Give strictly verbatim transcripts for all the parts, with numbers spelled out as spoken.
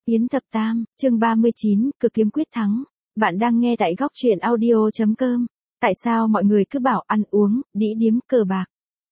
Yến Thập Tam, chương ba mươi chín, cực kiếm quyết thắng. Bạn đang nghe tại góc truyện audio.com. Tại sao mọi người cứ bảo ăn uống, đĩ điếm, cờ bạc,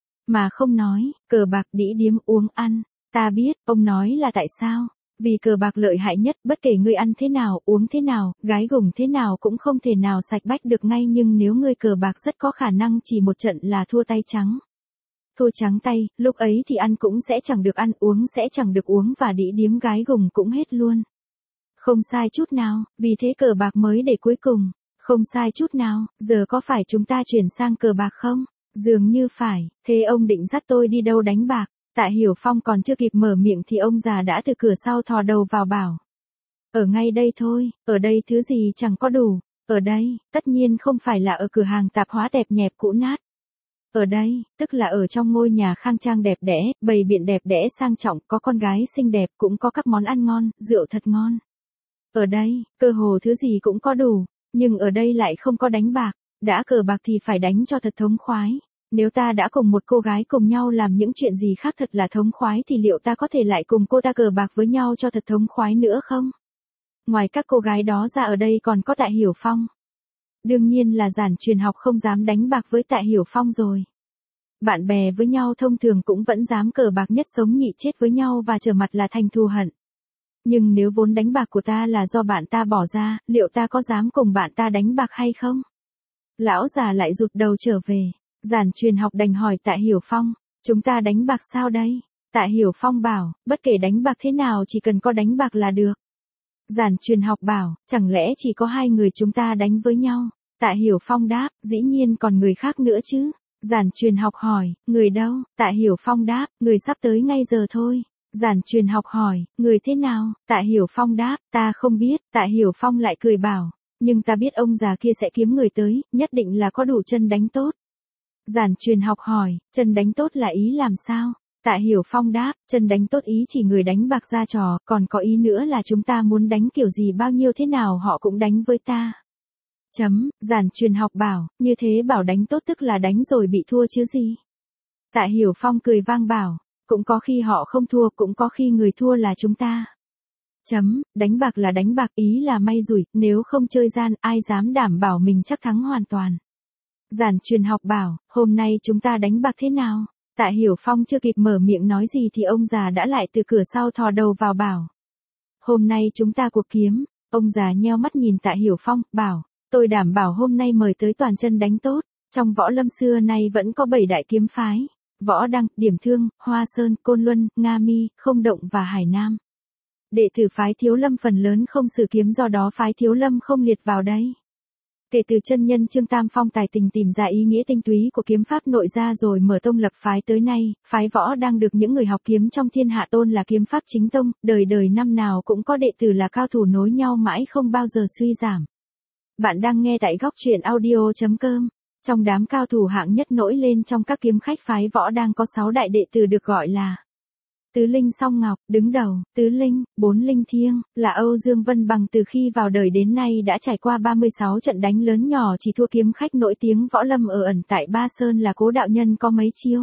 mà không nói, cờ bạc, đĩ điếm, uống ăn? Ta biết, ông nói là tại sao? Vì cờ bạc lợi hại nhất, bất kể ngươi ăn thế nào, uống thế nào, gái gùng thế nào cũng không thể nào sạch bách được ngay, nhưng nếu ngươi cờ bạc rất có khả năng chỉ một trận là thua tay trắng. Thua trắng tay, lúc ấy thì ăn cũng sẽ chẳng được ăn, uống sẽ chẳng được uống, và đĩ điếm gái gùng cũng hết luôn. Không sai chút nào, vì thế cờ bạc mới để cuối cùng. Không sai chút nào, giờ có phải chúng ta chuyển sang cờ bạc không? Dường như phải, thế ông định dắt tôi đi đâu đánh bạc? Tạ Hiểu Phong còn chưa kịp mở miệng thì ông già đã từ cửa sau thò đầu vào bảo. Ở ngay đây thôi, ở đây thứ gì chẳng có đủ. Ở đây, tất nhiên không phải là ở cửa hàng tạp hóa tẹp nhẹp cũ nát. Ở đây, tức là ở trong ngôi nhà khang trang đẹp đẽ, bày biện đẹp đẽ sang trọng, có con gái xinh đẹp, cũng có các món ăn ngon, rượu thật ngon. Ở đây, cơ hồ thứ gì cũng có đủ, nhưng ở đây lại không có đánh bạc. Đã cờ bạc thì phải đánh cho thật thống khoái. Nếu ta đã cùng một cô gái cùng nhau làm những chuyện gì khác thật là thống khoái thì liệu ta có thể lại cùng cô ta cờ bạc với nhau cho thật thống khoái nữa không? Ngoài các cô gái đó ra ở đây còn có Tạ Hiểu Phong. Đương nhiên là Giản Truyền Học không dám đánh bạc với Tạ Hiểu Phong rồi. Bạn bè với nhau thông thường cũng vẫn dám cờ bạc nhất sống nhị chết với nhau và trở mặt là thành thù hận. Nhưng nếu vốn đánh bạc của ta là do bạn ta bỏ ra, liệu ta có dám cùng bạn ta đánh bạc hay không? Lão già lại rụt đầu trở về. Giản Truyền Học đành hỏi Tạ Hiểu Phong, chúng ta đánh bạc sao đây? Tạ Hiểu Phong bảo, bất kể đánh bạc thế nào chỉ cần có đánh bạc là được. Giản Truyền Học bảo, chẳng lẽ chỉ có hai người chúng ta đánh với nhau? Tạ Hiểu Phong đáp, dĩ nhiên còn người khác nữa chứ. Giản Truyền Học hỏi, người đâu? Tạ Hiểu Phong đáp, người sắp tới ngay giờ thôi. Giản Truyền Học hỏi, người thế nào? Tạ Hiểu Phong đáp, ta không biết. Tạ Hiểu Phong lại cười bảo, nhưng ta biết ông già kia sẽ kiếm người tới, nhất định là có đủ chân đánh tốt. Giản Truyền Học hỏi, chân đánh tốt là ý làm sao? Tạ Hiểu Phong đáp, chân đánh tốt ý chỉ người đánh bạc ra trò, còn có ý nữa là chúng ta muốn đánh kiểu gì bao nhiêu thế nào họ cũng đánh với ta. Chấm, Giản Truyền Học bảo, như thế bảo đánh tốt tức là đánh rồi bị thua chứ gì? Tạ Hiểu Phong cười vang bảo, cũng có khi họ không thua, cũng có khi người thua là chúng ta. Chấm, đánh bạc là đánh bạc, ý là may rủi, nếu không chơi gian, ai dám đảm bảo mình chắc thắng hoàn toàn. Giản Truyền Học bảo, hôm nay chúng ta đánh bạc thế nào? Tạ Hiểu Phong chưa kịp mở miệng nói gì thì ông già đã lại từ cửa sau thò đầu vào bảo. Hôm nay chúng ta cuộc kiếm. Ông già nheo mắt nhìn Tạ Hiểu Phong, bảo, tôi đảm bảo hôm nay mời tới toàn chân đánh tốt. Trong võ lâm xưa nay vẫn có bảy đại kiếm phái. Võ Đăng, Điểm Thương, Hoa Sơn, Côn Luân, Nga Mi, Không Động và Hải Nam. Đệ tử phái Thiếu Lâm phần lớn không sử kiếm, do đó phái Thiếu Lâm không liệt vào đây. Kể từ chân nhân Trương Tam Phong tài tình tìm ra ý nghĩa tinh túy của kiếm pháp nội ra rồi mở tông lập phái tới nay, phái Võ đang được những người học kiếm trong thiên hạ tôn là kiếm pháp chính tông, đời đời năm nào cũng có đệ tử là cao thủ nối nhau mãi không bao giờ suy giảm. Bạn đang nghe tại góc truyện audio.com. Trong đám cao thủ hạng nhất nổi lên trong các kiếm khách phái Võ đang có sáu đại đệ tử được gọi là Tứ Linh Song Ngọc, đứng đầu. Tứ Linh, bốn linh thiêng, là Âu Dương Vân Bằng từ khi vào đời đến nay đã trải qua ba mươi sáu trận đánh lớn nhỏ chỉ thua kiếm khách nổi tiếng võ lâm ở ẩn tại Ba Sơn là Cố đạo nhân có mấy chiêu.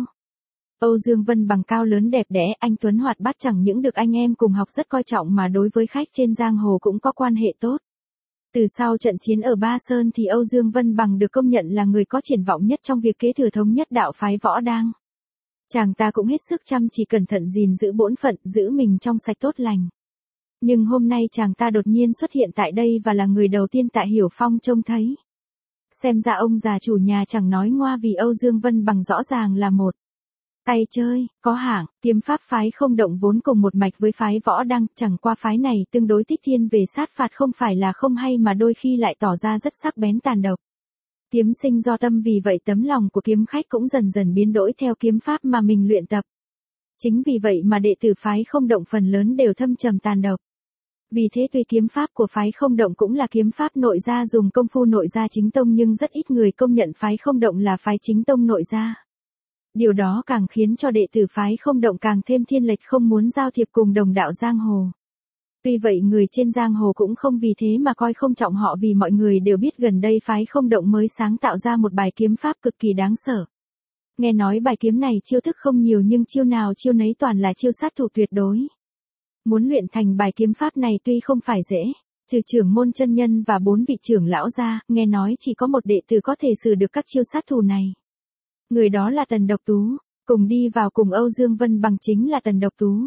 Âu Dương Vân Bằng cao lớn đẹp đẽ, anh tuấn hoạt bát, chẳng những được anh em cùng học rất coi trọng mà đối với khách trên giang hồ cũng có quan hệ tốt. Từ sau trận chiến ở Ba Sơn thì Âu Dương Vân Bằng được công nhận là người có triển vọng nhất trong việc kế thừa thống nhất đạo phái Võ đang. Chàng ta cũng hết sức chăm chỉ cẩn thận gìn giữ bổn phận, giữ mình trong sạch tốt lành. Nhưng hôm nay chàng ta đột nhiên xuất hiện tại đây và là người đầu tiên Tạ Hiểu Phong trông thấy. Xem ra ông già chủ nhà chẳng nói ngoa, vì Âu Dương Vân Bằng rõ ràng là một tay chơi, có hạng. Kiếm pháp phái Không Động vốn cùng một mạch với phái Võ Đăng, chẳng qua phái này tương đối thích thiên về sát phạt, không phải là không hay mà đôi khi lại tỏ ra rất sắc bén tàn độc. Kiếm sinh do tâm, vì vậy tấm lòng của kiếm khách cũng dần dần biến đổi theo kiếm pháp mà mình luyện tập. Chính vì vậy mà đệ tử phái Không Động phần lớn đều thâm trầm tàn độc. Vì thế tuy kiếm pháp của phái Không Động cũng là kiếm pháp nội gia dùng công phu nội gia chính tông, nhưng rất ít người công nhận phái Không Động là phái chính tông nội gia. Điều đó càng khiến cho đệ tử phái Không Động càng thêm thiên lệch, không muốn giao thiệp cùng đồng đạo giang hồ. Tuy vậy người trên giang hồ cũng không vì thế mà coi không trọng họ, vì mọi người đều biết gần đây phái Không Động mới sáng tạo ra một bài kiếm pháp cực kỳ đáng sợ. Nghe nói bài kiếm này chiêu thức không nhiều nhưng chiêu nào chiêu nấy toàn là chiêu sát thủ tuyệt đối. Muốn luyện thành bài kiếm pháp này tuy không phải dễ, trừ trưởng môn chân nhân và bốn vị trưởng lão ra, nghe nói chỉ có một đệ tử có thể sử được các chiêu sát thủ này. Người đó là Tần Độc Tú, cùng đi vào cùng Âu Dương Vân Bằng chính là Tần Độc Tú.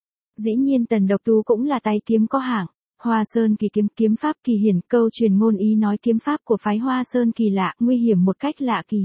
Dĩ nhiên Tần Độc Tú cũng là tay kiếm có hạng, Hoa Sơn Kỳ kiếm, kiếm pháp kỳ hiển, câu truyền ngôn ý nói kiếm pháp của phái Hoa Sơn kỳ lạ, nguy hiểm một cách lạ kỳ.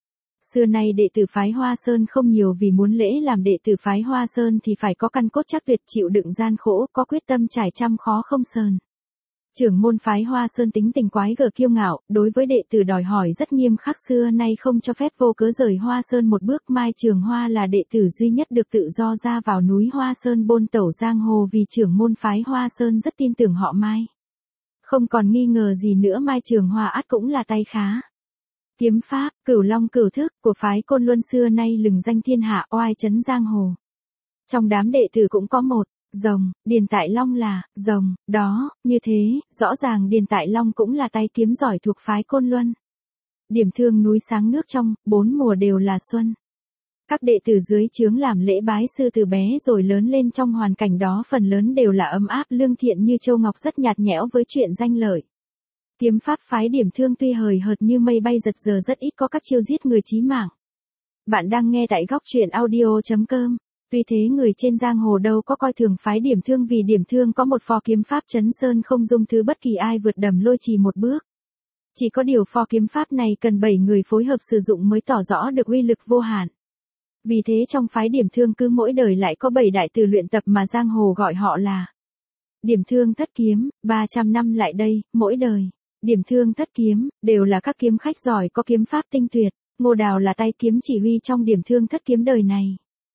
Xưa nay đệ tử phái Hoa Sơn không nhiều, vì muốn lễ làm đệ tử phái Hoa Sơn thì phải có căn cốt chắc tuyệt, chịu đựng gian khổ, có quyết tâm trải trăm khó không sờn. Trưởng môn phái Hoa Sơn tính tình quái gở kiêu ngạo, đối với đệ tử đòi hỏi rất nghiêm khắc, xưa nay không cho phép vô cớ rời Hoa Sơn một bước. Mai Trường Hoa là đệ tử duy nhất được tự do ra vào núi Hoa Sơn bôn tẩu giang hồ, vì trưởng môn phái Hoa Sơn rất tin tưởng họ Mai. Không còn nghi ngờ gì nữa, Mai Trường Hoa ắt cũng là tay khá. Kiếm pháp, Cửu Long Cửu Thức của phái Côn Luân xưa nay lừng danh thiên hạ, oai chấn giang hồ. Trong đám đệ tử cũng có một rồng, Điền Tại Long là rồng, đó, như thế, rõ ràng Điền Tại Long cũng là tay kiếm giỏi thuộc phái Côn Luân. Điểm thương núi sáng nước trong, bốn mùa đều là xuân. Các đệ tử dưới trướng làm lễ bái sư từ bé rồi lớn lên trong hoàn cảnh đó phần lớn đều là ấm áp lương thiện như châu ngọc, rất nhạt nhẽo với chuyện danh lợi. Kiếm pháp phái Điểm Thương tuy hời hợt như mây bay giật giờ, rất ít có các chiêu giết người chí mạng. Bạn đang nghe tại góc truyện audio chấm com. Tuy thế người trên giang hồ đâu có coi thường phái Điểm Thương, vì Điểm Thương có một pho kiếm pháp chấn sơn không dung thứ bất kỳ ai vượt đầm lôi trì một bước. Chỉ có điều pho kiếm pháp này cần bảy người phối hợp sử dụng mới tỏ rõ được uy lực vô hạn. Vì thế trong phái Điểm Thương cứ mỗi đời lại có bảy đại từ luyện tập mà giang hồ gọi họ là Điểm Thương Thất Kiếm. ba trăm năm lại đây, mỗi đời Điểm Thương Thất Kiếm đều là các kiếm khách giỏi có kiếm pháp tinh tuyệt. Ngô Đào là tay kiếm chỉ huy trong Điểm Thương Thất Kiếm đời này.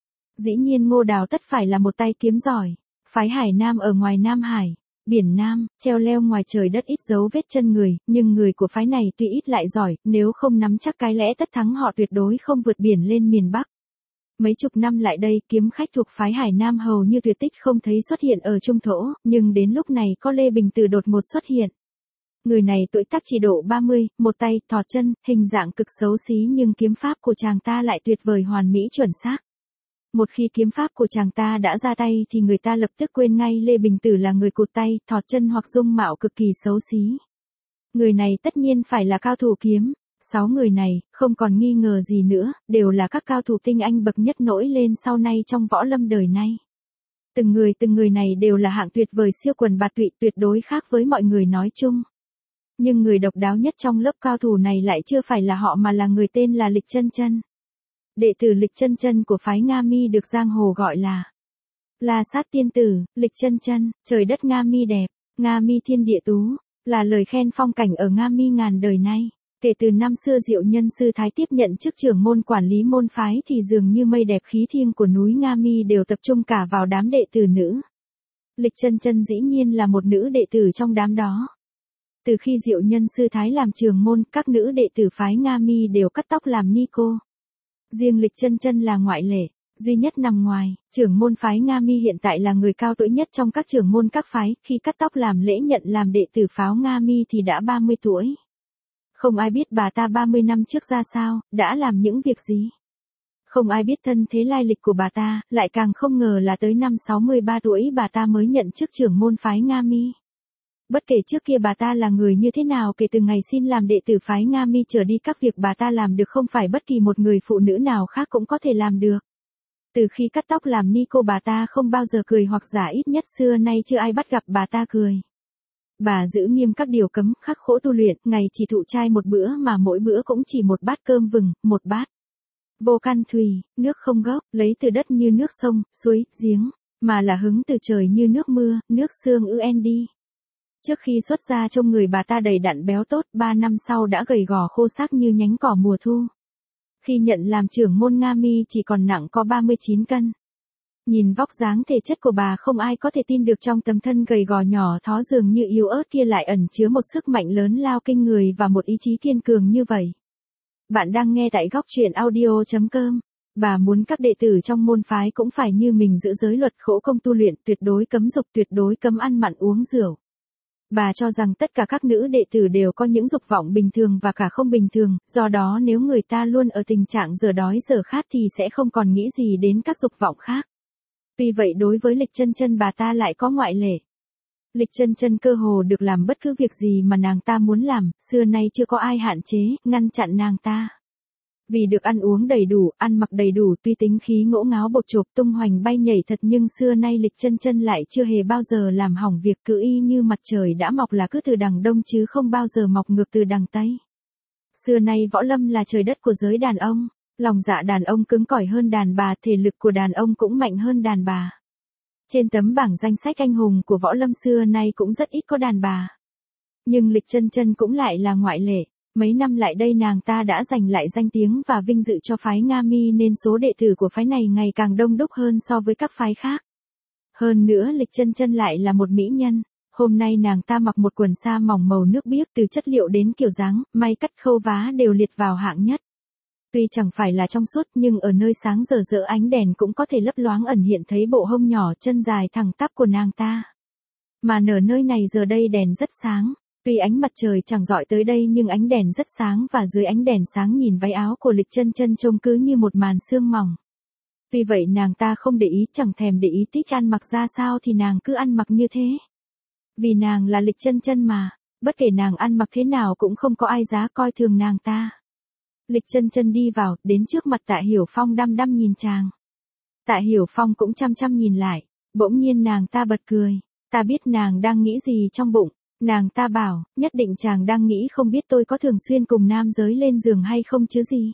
Dĩ nhiên Ngô Đào tất phải là một tay kiếm giỏi. Phái Hải Nam ở ngoài Nam Hải, biển Nam, treo leo ngoài trời đất ít dấu vết chân người, nhưng người của phái này tuy ít lại giỏi, nếu không nắm chắc cái lẽ tất thắng họ tuyệt đối không vượt biển lên miền Bắc. Mấy chục năm lại đây, kiếm khách thuộc phái Hải Nam hầu như tuyệt tích, không thấy xuất hiện ở trung thổ, nhưng đến lúc này có Lê Bình Từ đột ngột xuất hiện. Người này tuổi tác chỉ độ ba mươi, một tay, thọt chân, hình dạng cực xấu xí, nhưng kiếm pháp của chàng ta lại tuyệt vời hoàn mỹ chuẩn xác. Một khi kiếm pháp của chàng ta đã ra tay thì người ta lập tức quên ngay Lê Bình Tử là người cụt tay, thọt chân hoặc dung mạo cực kỳ xấu xí. Người này tất nhiên phải là cao thủ kiếm. Sáu người này, không còn nghi ngờ gì nữa, đều là các cao thủ tinh anh bậc nhất nổi lên sau này trong võ lâm đời nay. Từng người từng người này đều là hạng tuyệt vời siêu quần bạt tụy, tuyệt đối khác với mọi người nói chung. Nhưng người độc đáo nhất trong lớp cao thủ này lại chưa phải là họ mà là người tên là Lịch Chân Chân. Đệ tử Lịch Chân Chân của phái Nga Mi được giang hồ gọi là La Sát Tiên Tử. Lịch Chân Chân, trời đất Nga Mi đẹp, Nga Mi thiên địa tú, là lời khen phong cảnh ở Nga Mi ngàn đời nay. Kể từ năm xưa Diệu Nhân Sư Thái tiếp nhận chức trưởng môn quản lý môn phái thì dường như mây đẹp khí thiêng của núi Nga Mi đều tập trung cả vào đám đệ tử nữ. Lịch Chân Chân dĩ nhiên là một nữ đệ tử trong đám đó. Từ khi Diệu Nhân Sư Thái làm trưởng môn, các nữ đệ tử phái Nga Mi đều cắt tóc làm ni cô. Riêng Lịch Chân Chân là ngoại lệ, duy nhất nằm ngoài. Trưởng môn phái Nga Mi hiện tại là người cao tuổi nhất trong các trưởng môn các phái, khi cắt tóc làm lễ nhận làm đệ tử phái Nga Mi thì đã ba mươi tuổi. Không ai biết bà ta ba mươi năm trước ra sao, đã làm những việc gì. Không ai biết thân thế lai lịch của bà ta, lại càng không ngờ là tới năm sáu mươi ba tuổi bà ta mới nhận chức trưởng môn phái Nga Mi. Bất kể trước kia bà ta là người như thế nào, kể từ ngày xin làm đệ tử phái Nga Mi trở đi, các việc bà ta làm được không phải bất kỳ một người phụ nữ nào khác cũng có thể làm được. Từ khi cắt tóc làm ni cô bà ta không bao giờ cười, hoặc giả ít nhất xưa nay chưa ai bắt gặp bà ta cười. Bà giữ nghiêm các điều cấm, khắc khổ tu luyện, ngày chỉ thụ trai một bữa mà mỗi bữa cũng chỉ một bát cơm vừng, một bát vô căn thùy, nước không gốc, lấy từ đất như nước sông, suối, giếng, mà là hứng từ trời như nước mưa, nước sương ư en đi. Trước khi xuất gia trông người bà ta đầy đặn béo tốt, ba năm sau đã gầy gò khô xác như nhánh cỏ mùa thu. Khi nhận làm trưởng môn Nga Mi chỉ còn nặng có ba mươi chín cân. Nhìn vóc dáng thể chất của bà không ai có thể tin được trong tấm thân gầy gò nhỏ thó dường như yếu ớt kia lại ẩn chứa một sức mạnh lớn lao kinh người và một ý chí kiên cường như vậy. Bạn đang nghe tại góc truyện audio chấm com. Bà muốn các đệ tử trong môn phái cũng phải như mình giữ giới luật khổ công tu luyện, tuyệt đối cấm dục, tuyệt đối cấm ăn mặn uống rượu. Bà cho rằng tất cả các nữ đệ tử đều có những dục vọng bình thường và cả không bình thường, do đó nếu người ta luôn ở tình trạng giờ đói giờ khát thì sẽ không còn nghĩ gì đến các dục vọng khác. Tuy vậy đối với Lịch Chân Chân bà ta lại có ngoại lệ. Lịch Chân Chân cơ hồ được làm bất cứ việc gì mà nàng ta muốn làm, xưa nay chưa có ai hạn chế, ngăn chặn nàng ta. Vì được ăn uống đầy đủ, ăn mặc đầy đủ, tuy tính khí ngỗ ngáo bột chộp tung hoành bay nhảy thật nhưng xưa nay Lịch Chân Chân lại chưa hề bao giờ làm hỏng việc, cứ y như mặt trời đã mọc là cứ từ đằng đông chứ không bao giờ mọc ngược từ đằng tây. Xưa nay võ lâm là trời đất của giới đàn ông, lòng dạ đàn ông cứng cỏi hơn đàn bà, thể lực của đàn ông cũng mạnh hơn đàn bà. Trên tấm bảng danh sách anh hùng của võ lâm xưa nay cũng rất ít có đàn bà. Nhưng Lịch Chân Chân cũng lại là ngoại lệ. Mấy năm lại đây nàng ta đã giành lại danh tiếng và vinh dự cho phái Nga Mi nên số đệ tử của phái này ngày càng đông đúc hơn so với các phái khác. Hơn nữa Lịch Chân Chân lại là một mỹ nhân. Hôm nay nàng ta mặc một quần sa mỏng màu nước biếc, từ chất liệu đến kiểu dáng, may cắt khâu vá đều liệt vào hạng nhất. Tuy chẳng phải là trong suốt nhưng ở nơi sáng rờ rỡ ánh đèn cũng có thể lấp loáng ẩn hiện thấy bộ hông nhỏ chân dài thẳng tắp của nàng ta. Mà ở nơi này giờ đây đèn rất sáng. Tuy ánh mặt trời chẳng rọi tới đây nhưng ánh đèn rất sáng và dưới ánh đèn sáng nhìn váy áo của Lịch Chân Chân trông cứ như một màn sương mỏng. Tuy vậy nàng ta không để ý, chẳng thèm để ý thích ăn mặc ra sao thì nàng cứ ăn mặc như thế. Vì nàng là Lịch Chân Chân mà, bất kể nàng ăn mặc thế nào cũng không có ai dám coi thường nàng ta. Lịch Chân Chân đi vào, đến trước mặt Tạ Hiểu Phong đăm đăm nhìn chàng. Tạ Hiểu Phong cũng chăm chăm nhìn lại, bỗng nhiên nàng ta bật cười, ta biết nàng đang nghĩ gì trong bụng. Nàng ta bảo, nhất định chàng đang nghĩ không biết tôi có thường xuyên cùng nam giới lên giường hay không chứ gì.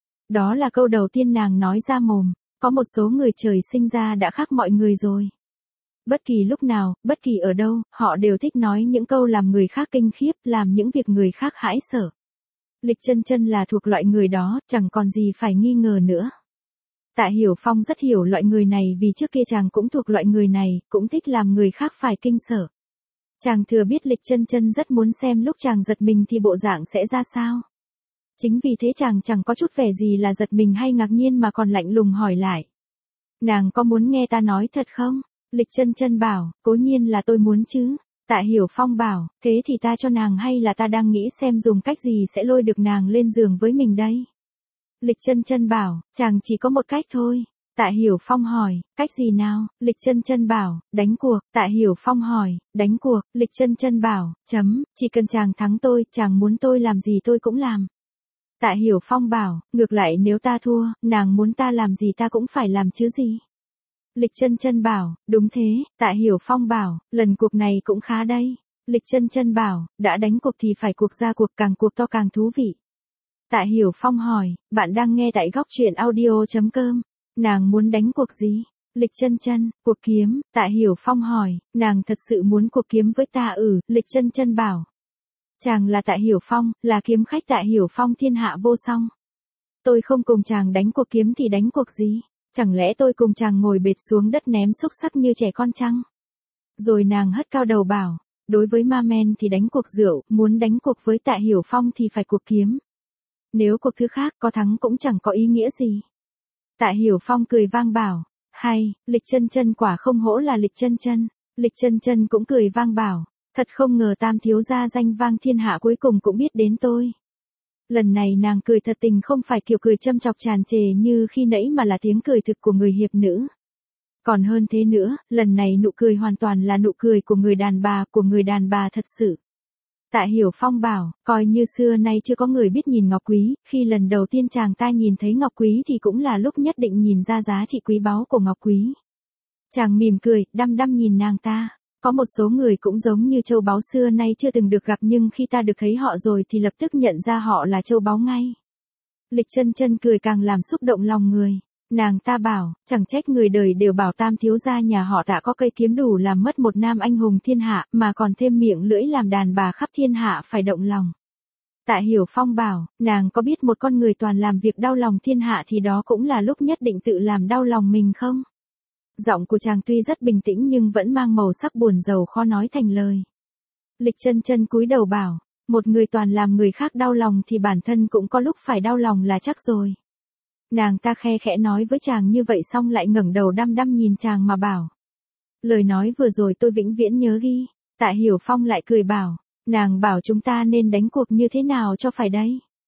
Đó là câu đầu tiên nàng nói ra mồm, có một số người trời sinh ra đã khác mọi người rồi. Bất kỳ lúc nào, bất kỳ ở đâu, họ đều thích nói những câu làm người khác kinh khiếp, làm những việc người khác hãi sợ. Lịch Chân Chân là thuộc loại người đó, chẳng còn gì phải nghi ngờ nữa. Tạ Hiểu Phong rất hiểu loại người này vì trước kia chàng cũng thuộc loại người này, cũng thích làm người khác phải kinh sợ. Chàng thừa biết Lịch Chân Chân rất muốn xem lúc chàng giật mình thì bộ dạng sẽ ra sao. Chính vì thế chàng chẳng có chút vẻ gì là giật mình hay ngạc nhiên mà còn lạnh lùng hỏi lại. Nàng có muốn nghe ta nói thật không? Lịch Chân Chân bảo, cố nhiên là tôi muốn chứ. Tạ Hiểu Phong bảo, thế thì ta cho nàng hay là ta đang nghĩ xem dùng cách gì sẽ lôi được nàng lên giường với mình đây? Lịch Chân Chân bảo, chàng chỉ có một cách thôi. Tạ Hiểu Phong hỏi, cách gì nào? Lịch Chân Chân bảo, đánh cuộc. Tạ Hiểu Phong hỏi, đánh cuộc. Lịch Chân Chân bảo, chấm, chỉ cần chàng thắng tôi, chàng muốn tôi làm gì tôi cũng làm. Tạ Hiểu Phong bảo, ngược lại nếu ta thua, nàng muốn ta làm gì ta cũng phải làm chứ gì. Lịch Chân Chân bảo, đúng thế. Tạ Hiểu Phong bảo, lần cuộc này cũng khá đây. Lịch Chân Chân bảo, đã đánh cuộc thì phải cuộc ra cuộc, càng cuộc to càng thú vị. Tạ Hiểu Phong hỏi, bạn đang nghe tại góc truyện audio chấm com. Nàng muốn đánh cuộc gì? Lịch Chân Chân, cuộc kiếm. Tạ Hiểu Phong hỏi, nàng thật sự muốn cuộc kiếm với ta ư? Lịch Chân Chân bảo. Chàng là Tạ Hiểu Phong, là kiếm khách Tạ Hiểu Phong thiên hạ vô song. Tôi không cùng chàng đánh cuộc kiếm thì đánh cuộc gì? Chẳng lẽ tôi cùng chàng ngồi bệt xuống đất ném xúc xắc như trẻ con chăng? Rồi nàng hất cao đầu bảo, đối với ma men thì đánh cuộc rượu, muốn đánh cuộc với Tạ Hiểu Phong thì phải cuộc kiếm. Nếu cuộc thứ khác có thắng cũng chẳng có ý nghĩa gì. Tạ Hiểu Phong cười vang bảo, hay, Lịch Chân Chân quả không hổ là Lịch Chân Chân. Lịch Chân Chân cũng cười vang bảo, thật không ngờ Tam thiếu gia danh vang thiên hạ cuối cùng cũng biết đến tôi. Lần này nàng cười thật tình, không phải kiểu cười châm chọc tràn trề như khi nãy mà là tiếng cười thực của người hiệp nữ. Còn hơn thế nữa, lần này nụ cười hoàn toàn là nụ cười của người đàn bà, của người đàn bà thật sự. Tạ Hiểu Phong bảo, coi như xưa nay chưa có người biết nhìn ngọc quý, khi lần đầu tiên chàng ta nhìn thấy ngọc quý thì cũng là lúc nhất định nhìn ra giá trị quý báu của ngọc quý. Chàng mỉm cười, đăm đăm nhìn nàng ta. Có một số người cũng giống như châu báu xưa nay chưa từng được gặp nhưng khi ta được thấy họ rồi thì lập tức nhận ra họ là châu báu ngay. Lịch Chân Chân cười càng làm xúc động lòng người. Nàng ta bảo, chẳng trách người đời đều bảo Tam thiếu gia nhà họ Tạ có cây kiếm đủ làm mất một nam anh hùng thiên hạ, mà còn thêm miệng lưỡi làm đàn bà khắp thiên hạ phải động lòng. Tạ Hiểu Phong bảo, nàng có biết một con người toàn làm việc đau lòng thiên hạ thì đó cũng là lúc nhất định tự làm đau lòng mình không? Giọng của chàng tuy rất bình tĩnh nhưng vẫn mang màu sắc buồn rầu khó nói thành lời. Lịch Chân Chân cúi đầu bảo, một người toàn làm người khác đau lòng thì bản thân cũng có lúc phải đau lòng là chắc rồi. Nàng ta khe khẽ nói với chàng như vậy xong lại ngẩng đầu đăm đăm nhìn chàng mà bảo. Lời nói vừa rồi tôi vĩnh viễn nhớ ghi. Tạ Hiểu Phong lại cười bảo, nàng bảo chúng ta nên đánh cuộc như thế nào cho phải đây?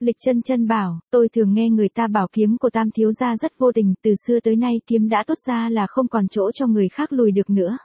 Lịch Chân Chân bảo, tôi thường nghe người ta bảo kiếm của Tam thiếu gia rất vô tình, từ xưa tới nay kiếm đã tốt ra là không còn chỗ cho người khác lùi được nữa.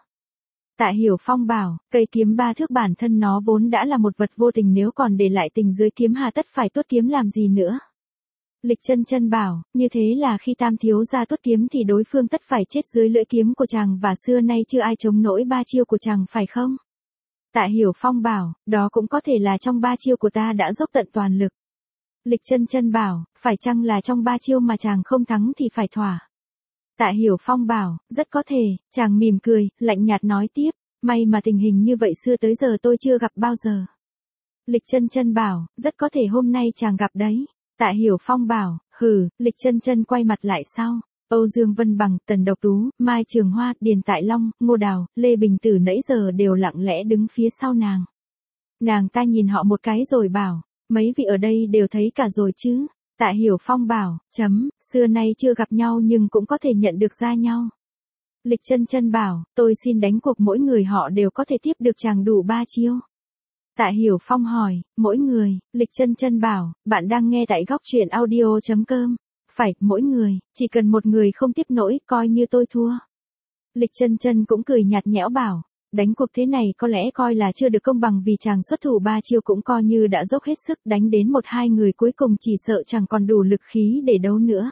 Tạ Hiểu Phong bảo, cây kiếm ba thước bản thân nó vốn đã là một vật vô tình, nếu còn để lại tình dưới kiếm hà tất phải tuốt kiếm làm gì nữa. Lịch Chân Chân bảo, như thế là khi Tam thiếu gia tuốt kiếm thì đối phương tất phải chết dưới lưỡi kiếm của chàng, và xưa nay chưa ai chống nổi ba chiêu của chàng phải không? Tạ Hiểu Phong bảo, đó cũng có thể là trong ba chiêu của ta đã dốc tận toàn lực. Lịch Chân Chân bảo, phải chăng là trong ba chiêu mà chàng không thắng thì phải thỏa. Tạ Hiểu Phong bảo, rất có thể. Chàng mỉm cười, lạnh nhạt nói tiếp, may mà tình hình như vậy xưa tới giờ tôi chưa gặp bao giờ. Lịch Chân Chân bảo, rất có thể hôm nay chàng gặp đấy. Tạ Hiểu Phong bảo, hừ. Lịch Chân Chân quay mặt lại sau. Âu Dương Vân Bằng, Tần Độc Tú, Mai Trường Hoa, Điền Tại Long, Ngô Đào, Lê Bình Tử nãy giờ đều lặng lẽ đứng phía sau nàng. Nàng ta nhìn họ một cái rồi bảo, mấy vị ở đây đều thấy cả rồi chứ. Tạ Hiểu Phong bảo, chấm, xưa nay chưa gặp nhau nhưng cũng có thể nhận được ra nhau. Lịch Chân Chân bảo, tôi xin đánh cuộc mỗi người họ đều có thể tiếp được chàng đủ ba chiêu. Tạ Hiểu Phong hỏi, mỗi người. Lịch Chân Chân bảo, bạn đang nghe tại góc truyện audio chấm com. Phải, mỗi người, chỉ cần một người không tiếp nổi, coi như tôi thua. Lịch Chân Chân cũng cười nhạt nhẽo bảo, đánh cuộc thế này có lẽ coi là chưa được công bằng, vì chàng xuất thủ ba chiêu cũng coi như đã dốc hết sức, đánh đến một hai người cuối cùng chỉ sợ chẳng còn đủ lực khí để đấu nữa.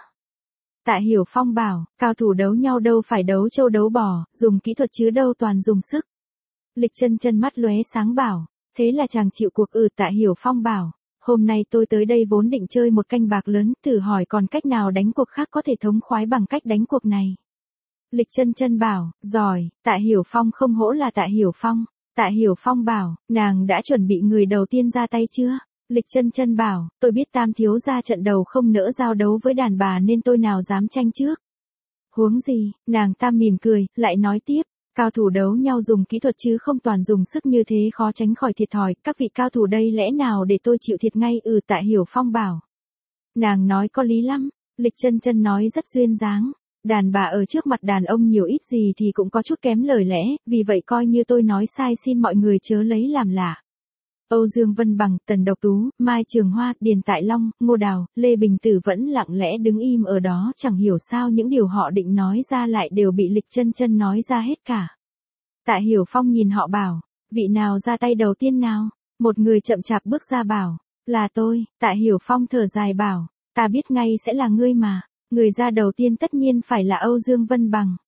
Tạ Hiểu Phong bảo, cao thủ đấu nhau đâu phải đấu trâu đấu bò, dùng kỹ thuật chứ đâu toàn dùng sức. Lịch Chân Chân mắt lóe sáng bảo, thế là chàng chịu cuộc. Ừ. Tạ Hiểu Phong bảo, hôm nay tôi tới đây vốn định chơi một canh bạc lớn, thử hỏi còn cách nào đánh cuộc khác có thể thống khoái bằng cách đánh cuộc này. Lịch Chân Chân bảo, giỏi. Tạ Hiểu Phong không hổ là Tạ Hiểu Phong. Tạ Hiểu Phong bảo, nàng đã chuẩn bị người đầu tiên ra tay chưa? Lịch Chân Chân bảo, tôi biết Tam thiếu gia trận đầu không nỡ giao đấu với đàn bà nên tôi nào dám tranh trước. Huống gì, nàng ta mỉm cười, lại nói tiếp, cao thủ đấu nhau dùng kỹ thuật chứ không toàn dùng sức, như thế khó tránh khỏi thiệt thòi, các vị cao thủ đây lẽ nào để tôi chịu thiệt ngay? Ừ. Tạ Hiểu Phong bảo, nàng nói có lý lắm. Lịch Chân Chân nói rất duyên dáng. Đàn bà ở trước mặt đàn ông nhiều ít gì thì cũng có chút kém lời lẽ, vì vậy coi như tôi nói sai xin mọi người chớ lấy làm lạ. Âu Dương Vân Bằng, Tần Độc Tú, Mai Trường Hoa, Điền Tại Long, Ngô Đào, Lê Bình Tử vẫn lặng lẽ đứng im ở đó, chẳng hiểu sao những điều họ định nói ra lại đều bị Lịch Chân Chân nói ra hết cả. Tạ Hiểu Phong nhìn họ bảo, vị nào ra tay đầu tiên nào? Một người chậm chạp bước ra bảo, là tôi. Tạ Hiểu Phong thở dài bảo, ta biết ngay sẽ là ngươi mà. Người ra đầu tiên tất nhiên phải là Âu Dương Vân Bằng.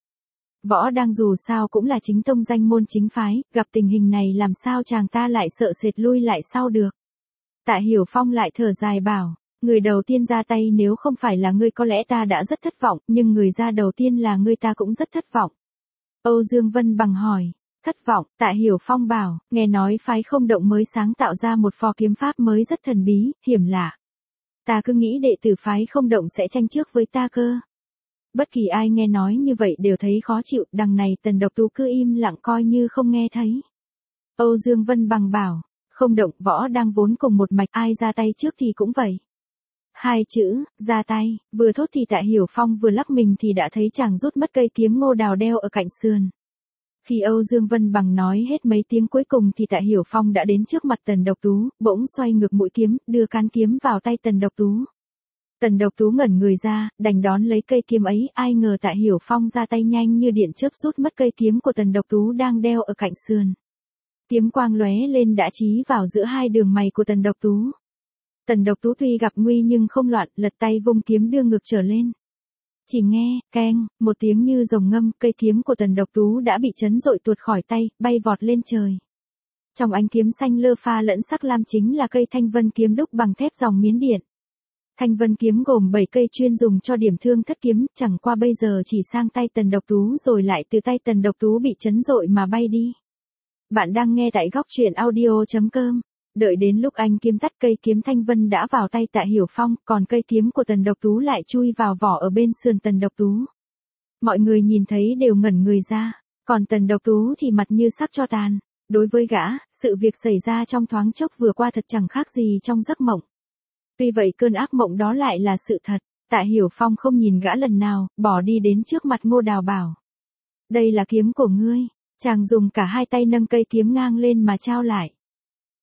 Võ đang dù sao cũng là chính tông danh môn chính phái, gặp tình hình này làm sao chàng ta lại sợ sệt lui lại sau được. Tạ Hiểu Phong lại thở dài bảo, người đầu tiên ra tay nếu không phải là ngươi có lẽ ta đã rất thất vọng, nhưng người ra đầu tiên là ngươi ta cũng rất thất vọng. Âu Dương Vân Bằng hỏi, thất vọng? Tạ Hiểu Phong bảo, nghe nói phái Không Động mới sáng tạo ra một phò kiếm pháp mới rất thần bí, hiểm lạ. Ta cứ nghĩ đệ tử phái Không Động sẽ tranh trước với ta cơ. Bất kỳ ai nghe nói như vậy đều thấy khó chịu, đằng này Tần Độc Tú cứ im lặng coi như không nghe thấy. Âu Dương Vân Bằng bảo, Không Động, Võ đang vốn cùng một mạch, ai ra tay trước thì cũng vậy. Hai chữ, ra tay, vừa thốt thì Tạ Hiểu Phong vừa lắc mình thì đã thấy chàng rút mất cây kiếm Ngô Đào đeo ở cạnh sườn. Khi Âu Dương Vân Bằng nói hết mấy tiếng cuối cùng thì Tạ Hiểu Phong đã đến trước mặt Tần Độc Tú, bỗng xoay ngược mũi kiếm, đưa cán kiếm vào tay Tần Độc Tú. Tần Độc Tú ngẩn người ra, đành đón lấy cây kiếm ấy, ai ngờ Tạ Hiểu Phong ra tay nhanh như điện chớp rút mất cây kiếm của Tần Độc Tú đang đeo ở cạnh sườn. Kiếm quang lóe lên đã chí vào giữa hai đường mày của Tần Độc Tú. Tần Độc Tú tuy gặp nguy nhưng không loạn, lật tay vung kiếm đưa ngược trở lên. Chỉ nghe, keng, một tiếng như rồng ngâm, cây kiếm của Tần Độc Tú đã bị chấn dội tuột khỏi tay, bay vọt lên trời. Trong ánh kiếm xanh lơ pha lẫn sắc lam chính là cây Thanh Vân kiếm đúc bằng thép dòng Miến Điện. Thanh Vân kiếm gồm bảy cây chuyên dùng cho điểm thương thất kiếm, chẳng qua bây giờ chỉ sang tay Tần Độc Tú rồi lại từ tay Tần Độc Tú bị chấn dội mà bay đi. Bạn đang nghe tại góc truyện audio chấm com. Đợi đến lúc anh kiếm tắt, cây kiếm Thanh Vân đã vào tay Tạ Hiểu Phong, còn cây kiếm của Tần Độc Tú lại chui vào vỏ ở bên sườn Tần Độc Tú. Mọi người nhìn thấy đều ngẩn người ra, còn Tần Độc Tú thì mặt như sắc tro tàn. Đối với gã, sự việc xảy ra trong thoáng chốc vừa qua thật chẳng khác gì trong giấc mộng. Tuy vậy cơn ác mộng đó lại là sự thật. Tạ Hiểu Phong không nhìn gã lần nào, bỏ đi đến trước mặt Ngô Đào bảo, đây là kiếm của ngươi. Chàng dùng cả hai tay nâng cây kiếm ngang lên mà trao lại.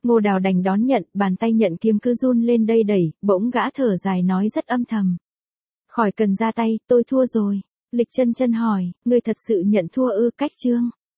Ngô Đào đành đón nhận, bàn tay nhận kiếm cứ run lên đây đẩy, bỗng gã thở dài nói rất âm thầm. Khỏi cần ra tay, tôi thua rồi. Lịch Chân Chân hỏi, ngươi thật sự nhận thua ư? Cách Trương